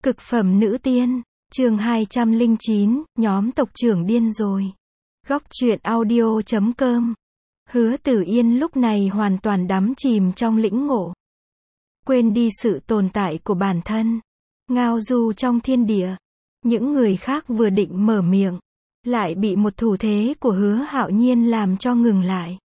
Cực phẩm nữ tiên, chương 209, nhóm tộc trưởng điên rồi. Góc truyện audio.com. Hứa Tử Yên lúc này hoàn toàn đắm chìm trong lĩnh ngộ. Quên đi sự tồn tại của bản thân. Ngao du trong thiên địa. Những người khác vừa định mở miệng, lại bị một thủ thế của Hứa Hạo Nhiên làm cho ngừng lại.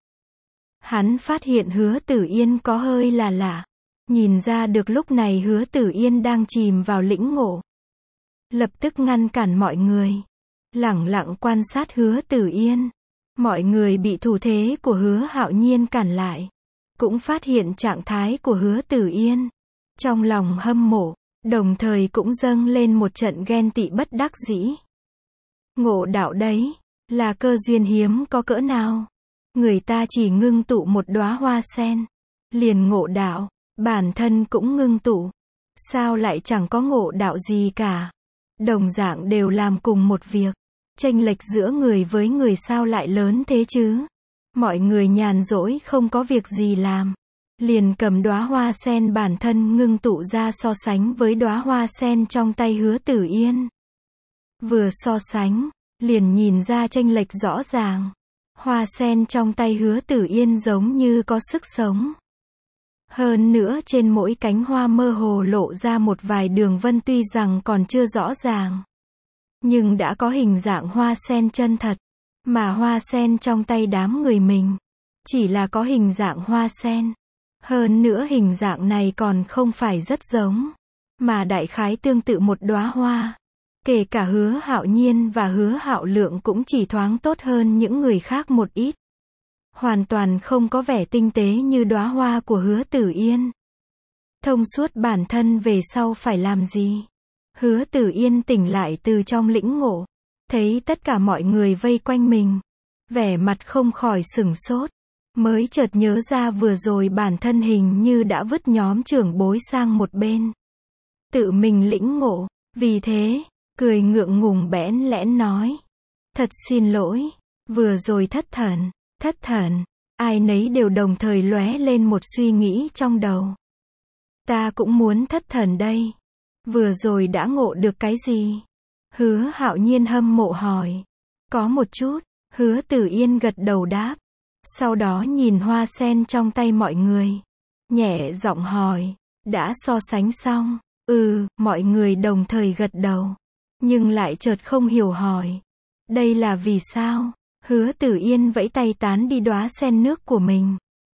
Hắn phát hiện Hứa Tử Yên có hơi là lạ. Nhìn ra được lúc này Hứa Tử Yên đang chìm vào lĩnh ngộ. Lập tức ngăn cản mọi người. Lẳng lặng quan sát Hứa Tử Yên. Mọi người bị thủ thế của Hứa Hạo Nhiên cản lại. Cũng phát hiện trạng thái của Hứa Tử Yên. Trong lòng hâm mộ, đồng thời cũng dâng lên một trận ghen tị bất đắc dĩ. Ngộ đạo đấy, là cơ duyên hiếm có cỡ nào. Người ta chỉ ngưng tụ một đóa hoa sen, liền ngộ đạo. Bản thân cũng ngưng tụ. Sao lại chẳng có ngộ đạo gì cả. Đồng dạng đều làm cùng một việc. Chênh lệch giữa người với người sao lại lớn thế chứ. Mọi người nhàn rỗi không có việc gì làm. Liền cầm đóa hoa sen bản thân ngưng tụ ra so sánh với đóa hoa sen trong tay Hứa Tử Yên. Vừa so sánh, liền nhìn ra chênh lệch rõ ràng. Hoa sen trong tay Hứa Tử Yên giống như có sức sống. Hơn nữa trên mỗi cánh hoa mơ hồ lộ ra một vài đường vân tuy rằng còn chưa rõ ràng. Nhưng đã có hình dạng hoa sen chân thật. Mà hoa sen trong tay đám người mình, chỉ là có hình dạng hoa sen. Hơn nữa hình dạng này còn không phải rất giống, mà đại khái tương tự một đóa hoa. Kể cả Hứa Hạo Nhiên và Hứa Hạo Lượng cũng chỉ thoáng tốt hơn những người khác một ít. Hoàn toàn không có vẻ tinh tế như đóa hoa của Hứa Tử Yên. Thông suốt bản thân về sau phải làm gì? Hứa Tử Yên tỉnh lại từ trong lĩnh ngộ. Thấy tất cả mọi người vây quanh mình. Vẻ mặt không khỏi sửng sốt. Mới chợt nhớ ra vừa rồi bản thân hình như đã vứt nhóm trưởng bối sang một bên. Tự mình lĩnh ngộ. Vì thế, cười ngượng ngùng bẽn lẽn nói. Thật xin lỗi. Vừa rồi thất thần. Ai nấy đều đồng thời lóe lên một suy nghĩ trong đầu. Ta cũng muốn thất thần đây. Vừa rồi đã ngộ được cái gì? Hứa Hạo Nhiên hâm mộ hỏi. Có một chút. Hứa Tử Yên gật đầu đáp. Sau đó nhìn hoa sen trong tay mọi người. Nhẹ giọng hỏi. Đã so sánh xong? Mọi người đồng thời gật đầu. Nhưng lại chợt không hiểu hỏi. Đây là vì sao? Hứa Tử Yên vẫy tay tán đi đóa sen nước của mình.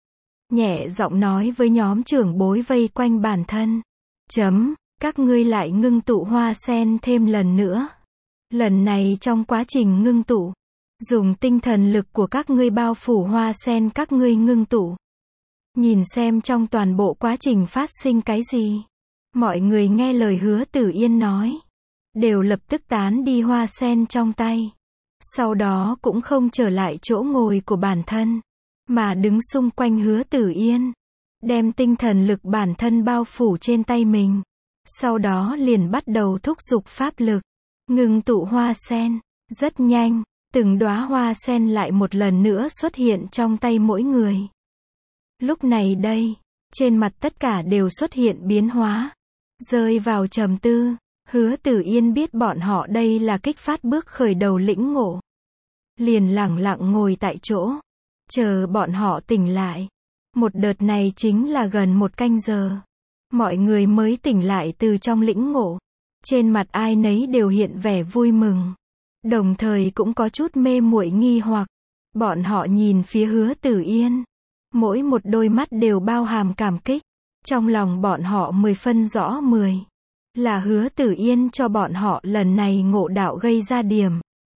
Nhẹ giọng nói với nhóm trưởng bối vây quanh bản thân. Các ngươi lại ngưng tụ hoa sen thêm lần nữa. Lần này trong quá trình ngưng tụ, dùng tinh thần lực của các ngươi bao phủ hoa sen các ngươi ngưng tụ. Nhìn xem trong toàn bộ quá trình phát sinh cái gì. Mọi người nghe lời Hứa Tử Yên nói, đều lập tức tán đi hoa sen trong tay. Sau đó cũng không trở lại chỗ ngồi của bản thân, mà đứng xung quanh Hứa Tử Yên. Đem tinh thần lực bản thân bao phủ trên tay mình. Sau đó liền bắt đầu thúc giục pháp lực. Ngưng tụ hoa sen. Rất nhanh, từng đóa hoa sen lại một lần nữa xuất hiện trong tay mỗi người. Lúc này đây, trên mặt tất cả đều xuất hiện biến hóa. Rơi vào trầm tư. Hứa Tử Yên biết bọn họ đây là kích phát bước khởi đầu lĩnh ngộ. Liền lẳng lặng ngồi tại chỗ. Chờ bọn họ tỉnh lại. Một đợt này chính là gần 1 canh giờ. Mọi người mới tỉnh lại từ trong lĩnh ngộ. Trên mặt ai nấy đều hiện vẻ vui mừng. Đồng thời cũng có chút mê muội nghi hoặc. Bọn họ nhìn phía Hứa Tử Yên. Mỗi một đôi mắt đều bao hàm cảm kích. Trong lòng bọn họ 10 phân rõ 10. Là Hứa Tử Yên cho bọn họ lần này ngộ đạo gây ra điểm.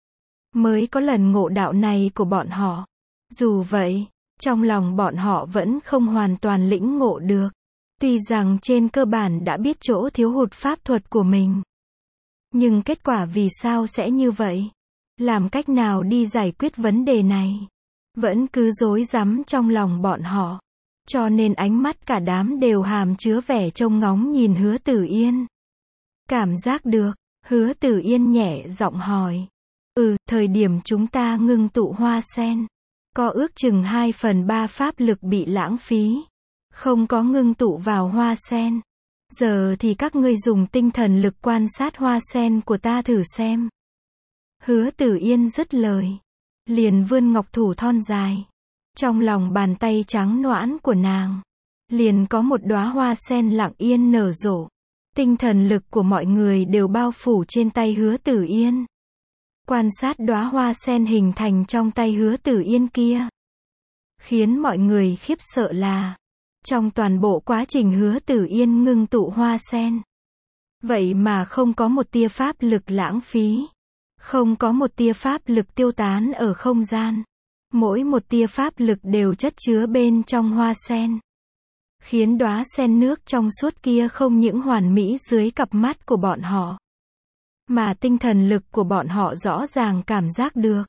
Mới có lần ngộ đạo này của bọn họ. Dù vậy, trong lòng bọn họ vẫn không hoàn toàn lĩnh ngộ được. Tuy rằng trên cơ bản đã biết chỗ thiếu hụt pháp thuật của mình. Nhưng kết quả vì sao sẽ như vậy? Làm cách nào đi giải quyết vấn đề này? Vẫn cứ rối rắm trong lòng bọn họ. Cho nên ánh mắt cả đám đều hàm chứa vẻ trông ngóng nhìn Hứa Tử Yên. Cảm giác được, Hứa Tử Yên nhẹ giọng hỏi. Thời điểm chúng ta ngưng tụ hoa sen, có ước chừng 2/3 pháp lực bị lãng phí. Không có ngưng tụ vào hoa sen. Giờ thì các ngươi dùng tinh thần lực quan sát hoa sen của ta thử xem. Hứa Tử Yên dứt lời, liền vươn ngọc thủ thon dài. Trong lòng bàn tay trắng nõn của nàng, liền có một đóa hoa sen lặng yên nở rộ. Tinh thần lực của mọi người đều bao phủ trên tay Hứa Tử Yên. Quan sát đóa hoa sen hình thành trong tay Hứa Tử Yên kia. Khiến mọi người khiếp sợ là, trong toàn bộ quá trình Hứa Tử Yên ngưng tụ hoa sen, vậy mà không có một tia pháp lực lãng phí. Không có một tia pháp lực tiêu tán ở không gian. Mỗi một tia pháp lực đều chất chứa bên trong hoa sen. Khiến đóa sen nước trong suốt kia không những hoàn mỹ dưới cặp mắt của bọn họ, mà tinh thần lực của bọn họ rõ ràng cảm giác được.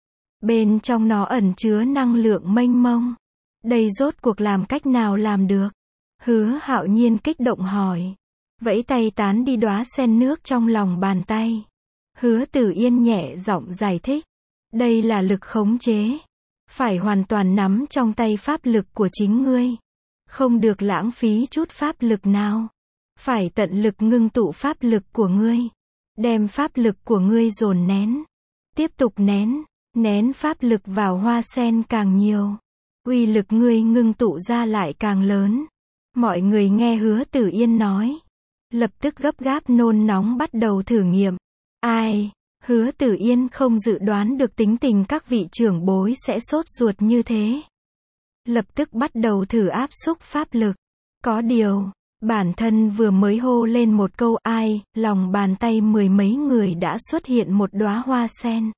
Bên trong nó ẩn chứa năng lượng mênh mông. Đây rốt cuộc làm cách nào làm được? Hứa Hạo Nhiên kích động hỏi. Vẫy tay tán đi đóa sen nước trong lòng bàn tay. Hứa Tử Yên nhẹ giọng giải thích. Đây là lực khống chế. Phải hoàn toàn nắm trong tay pháp lực của chính ngươi. Không được lãng phí chút pháp lực nào. Phải tận lực ngưng tụ pháp lực của ngươi. Đem pháp lực của ngươi dồn nén. Tiếp tục nén. Nén pháp lực vào hoa sen càng nhiều, uy lực ngươi ngưng tụ ra lại càng lớn. Mọi người nghe Hứa Tử Yên nói, lập tức gấp gáp nôn nóng bắt đầu thử nghiệm. Ai, Hứa Tử Yên không dự đoán được tính tình các vị trưởng bối sẽ sốt ruột như thế. Lập tức bắt đầu thử áp xúc pháp lực. Có điều, bản thân vừa mới hô lên một câu ai, lòng bàn tay mười mấy người đã xuất hiện một đóa hoa sen.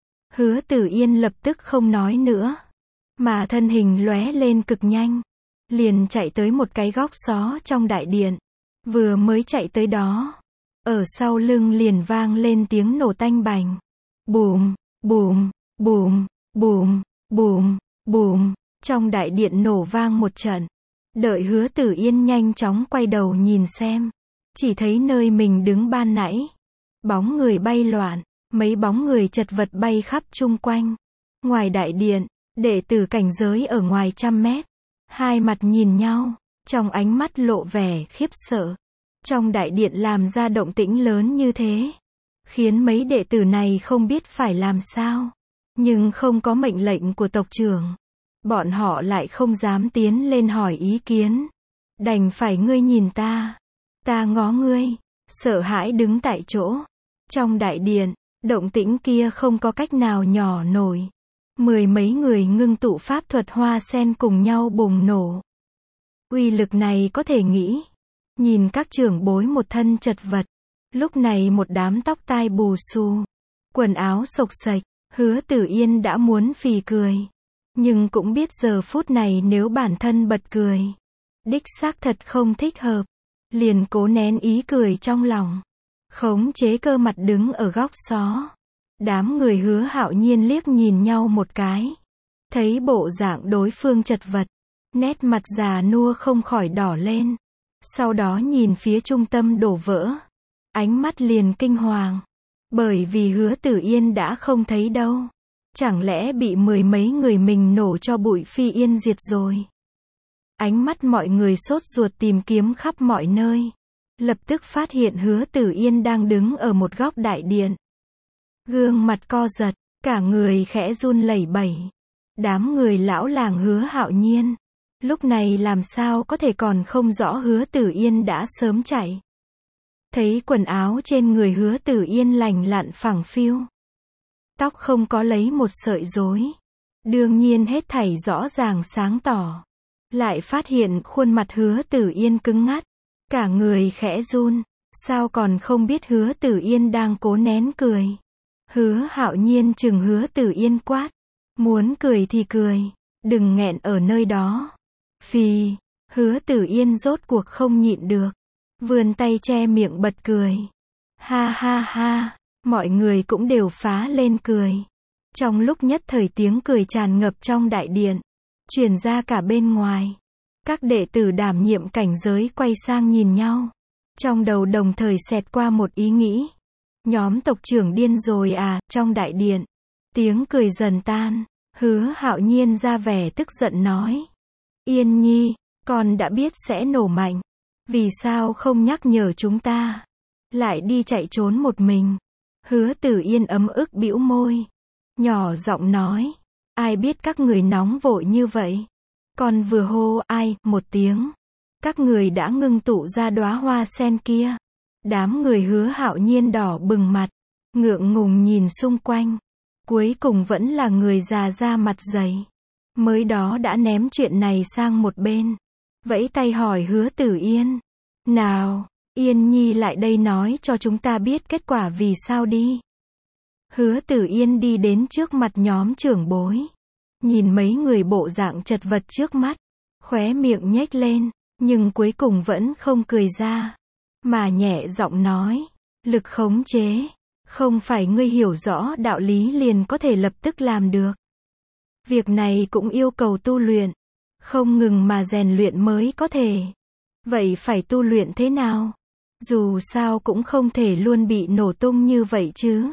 Hứa Tử Yên lập tức không nói nữa, mà thân hình lóe lên cực nhanh, liền chạy tới một cái góc xó trong đại điện. Vừa mới chạy tới đó, ở sau lưng liền vang lên tiếng nổ tanh bành. Bùm, bùm, bùm, bùm, bùm, bùm, trong đại điện nổ vang một trận. Đợi Hứa Tử Yên nhanh chóng quay đầu nhìn xem, chỉ thấy nơi mình đứng ban nãy, bóng người bay loạn. Mấy bóng người chật vật bay khắp chung quanh. Ngoài đại điện, đệ tử cảnh giới ở ngoài 100 mét. Hai mặt nhìn nhau, trong ánh mắt lộ vẻ khiếp sợ. Trong đại điện làm ra động tĩnh lớn như thế, khiến mấy đệ tử này không biết phải làm sao. Nhưng không có mệnh lệnh của tộc trưởng, bọn họ lại không dám tiến lên hỏi ý kiến. Đành phải ngươi nhìn ta ngó ngươi, sợ hãi đứng tại chỗ. Trong đại điện, động tĩnh kia không có cách nào nhỏ nổi. Mười mấy người ngưng tụ pháp thuật hoa sen cùng nhau bùng nổ. Uy lực này có thể nghĩ. Nhìn các trưởng bối một thân chật vật. Lúc này một đám tóc tai bù xù, quần áo xộc xệch, Hứa Tử Yên đã muốn phì cười. Nhưng cũng biết giờ phút này nếu bản thân bật cười, đích xác thật không thích hợp. Liền cố nén ý cười trong lòng, khống chế cơ mặt đứng ở góc xó. Đám người Hứa Hạo Nhiên liếc nhìn nhau một cái. Thấy bộ dạng đối phương chật vật, nét mặt già nua không khỏi đỏ lên. Sau đó nhìn phía trung tâm đổ vỡ, ánh mắt liền kinh hoàng. Bởi vì Hứa Tử Yên đã không thấy đâu. Chẳng lẽ bị mười mấy người mình nổ cho bụi phi yên diệt rồi? Ánh mắt mọi người sốt ruột tìm kiếm khắp mọi nơi. Lập tức phát hiện Hứa Tử Yên đang đứng ở một góc đại điện. Gương mặt co giật, cả người khẽ run lẩy bẩy. Đám người lão làng Hứa Hạo Nhiên, lúc này làm sao có thể còn không rõ Hứa Tử Yên đã sớm chạy. Thấy quần áo trên người Hứa Tử Yên lành lặn phẳng phiu. Tóc không có lấy một sợi rối. Đương nhiên hết thảy rõ ràng sáng tỏ. Lại phát hiện khuôn mặt Hứa Tử Yên cứng ngắt. Cả người khẽ run. Sao còn không biết Hứa Tử Yên đang cố nén cười. Hứa Hạo Nhiên chừng Hứa Tử Yên quát. Muốn cười thì cười. Đừng nghẹn ở nơi đó. Phì. Hứa Tử Yên rốt cuộc không nhịn được. Vươn tay che miệng bật cười. Ha ha ha. Mọi người cũng đều phá lên cười. Trong lúc nhất thời tiếng cười tràn ngập trong đại điện, truyền ra cả bên ngoài. Các đệ tử đảm nhiệm cảnh giới quay sang nhìn nhau. Trong đầu đồng thời xẹt qua một ý nghĩ. Nhóm tộc trưởng điên rồi à, trong đại điện. Tiếng cười dần tan. Hứa Hạo Nhiên ra vẻ tức giận nói. Yên Nhi, con đã biết sẽ nổ mạnh. Vì sao không nhắc nhở chúng ta? Lại đi chạy trốn một mình. Hứa Tử Yên ấm ức bĩu môi. Nhỏ giọng nói. Ai biết các người nóng vội như vậy? Còn vừa hô ai, một tiếng. Các người đã ngưng tụ ra đóa hoa sen kia. Đám người Hứa Hạo Nhiên đỏ bừng mặt. Ngượng ngùng nhìn xung quanh. Cuối cùng vẫn là người già da mặt dày. Mới đó đã ném chuyện này sang một bên. Vẫy tay hỏi Hứa Tử Yên. Nào, Yên Nhi lại đây nói cho chúng ta biết kết quả vì sao đi. Hứa Tử Yên đi đến trước mặt nhóm trưởng bối. Nhìn mấy người bộ dạng chật vật trước mắt. Khóe miệng nhếch lên, nhưng cuối cùng vẫn không cười ra. Mà nhẹ giọng nói. Lực khống chế. Không phải ngươi hiểu rõ đạo lý liền có thể lập tức làm được. Việc này cũng yêu cầu tu luyện. Không ngừng mà rèn luyện mới có thể. Vậy phải tu luyện thế nào? Dù sao cũng không thể luôn bị nổ tung như vậy chứ.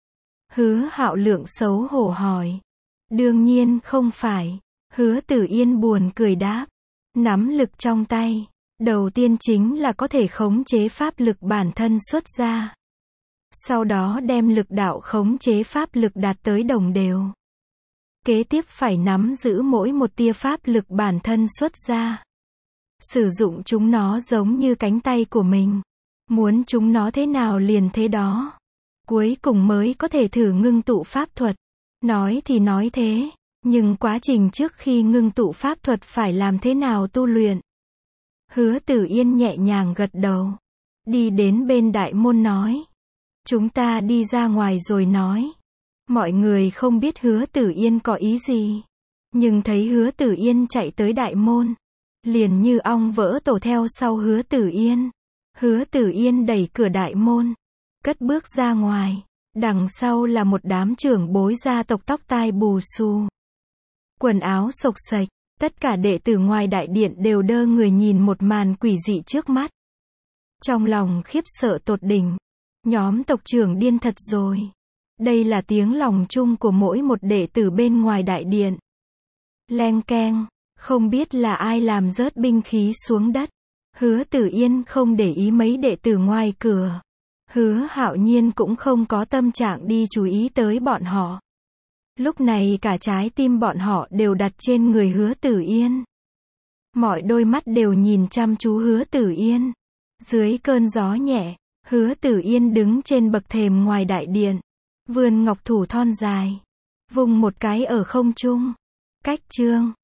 Hứa Hạo Lượng xấu hổ hỏi. Đương nhiên không phải. Hứa Tử Yên buồn cười đáp. Nắm lực trong tay. Đầu tiên chính là có thể khống chế pháp lực bản thân xuất ra. Sau đó đem lực đạo khống chế pháp lực đạt tới đồng đều. Kế tiếp phải nắm giữ mỗi một tia pháp lực bản thân xuất ra. Sử dụng chúng nó giống như cánh tay của mình. Muốn chúng nó thế nào liền thế đó. Cuối cùng mới có thể thử ngưng tụ pháp thuật. Nói thì nói thế, nhưng quá trình trước khi ngưng tụ pháp thuật phải làm thế nào tu luyện? Hứa Tử Yên nhẹ nhàng gật đầu. Đi đến bên đại môn nói. Chúng ta đi ra ngoài rồi nói. Mọi người không biết Hứa Tử Yên có ý gì. Nhưng thấy Hứa Tử Yên chạy tới đại môn. Liền như ong vỡ tổ theo sau Hứa Tử Yên. Hứa Tử Yên đẩy cửa đại môn. Cất bước ra ngoài. Đằng sau là một đám trưởng bối gia tộc tóc tai bù xù. Quần áo xộc xệch. Tất cả đệ tử ngoài đại điện đều đơ người nhìn một màn quỷ dị trước mắt. Trong lòng khiếp sợ tột đỉnh. Nhóm tộc trưởng điên thật rồi. Đây là tiếng lòng chung của mỗi một đệ tử bên ngoài đại điện. Leng keng, không biết là ai làm rớt binh khí xuống đất. Hứa Tử Yên không để ý mấy đệ tử ngoài cửa. Hứa Hạo Nhiên cũng không có tâm trạng đi chú ý tới bọn họ. Lúc này cả trái tim bọn họ đều đặt trên người Hứa Tử Yên. Mọi đôi mắt đều nhìn chăm chú Hứa Tử Yên. Dưới cơn gió nhẹ, Hứa Tử Yên đứng trên bậc thềm ngoài đại điện. Vươn ngọc thủ thon dài. Vùng một cái ở không trung. Cách chương.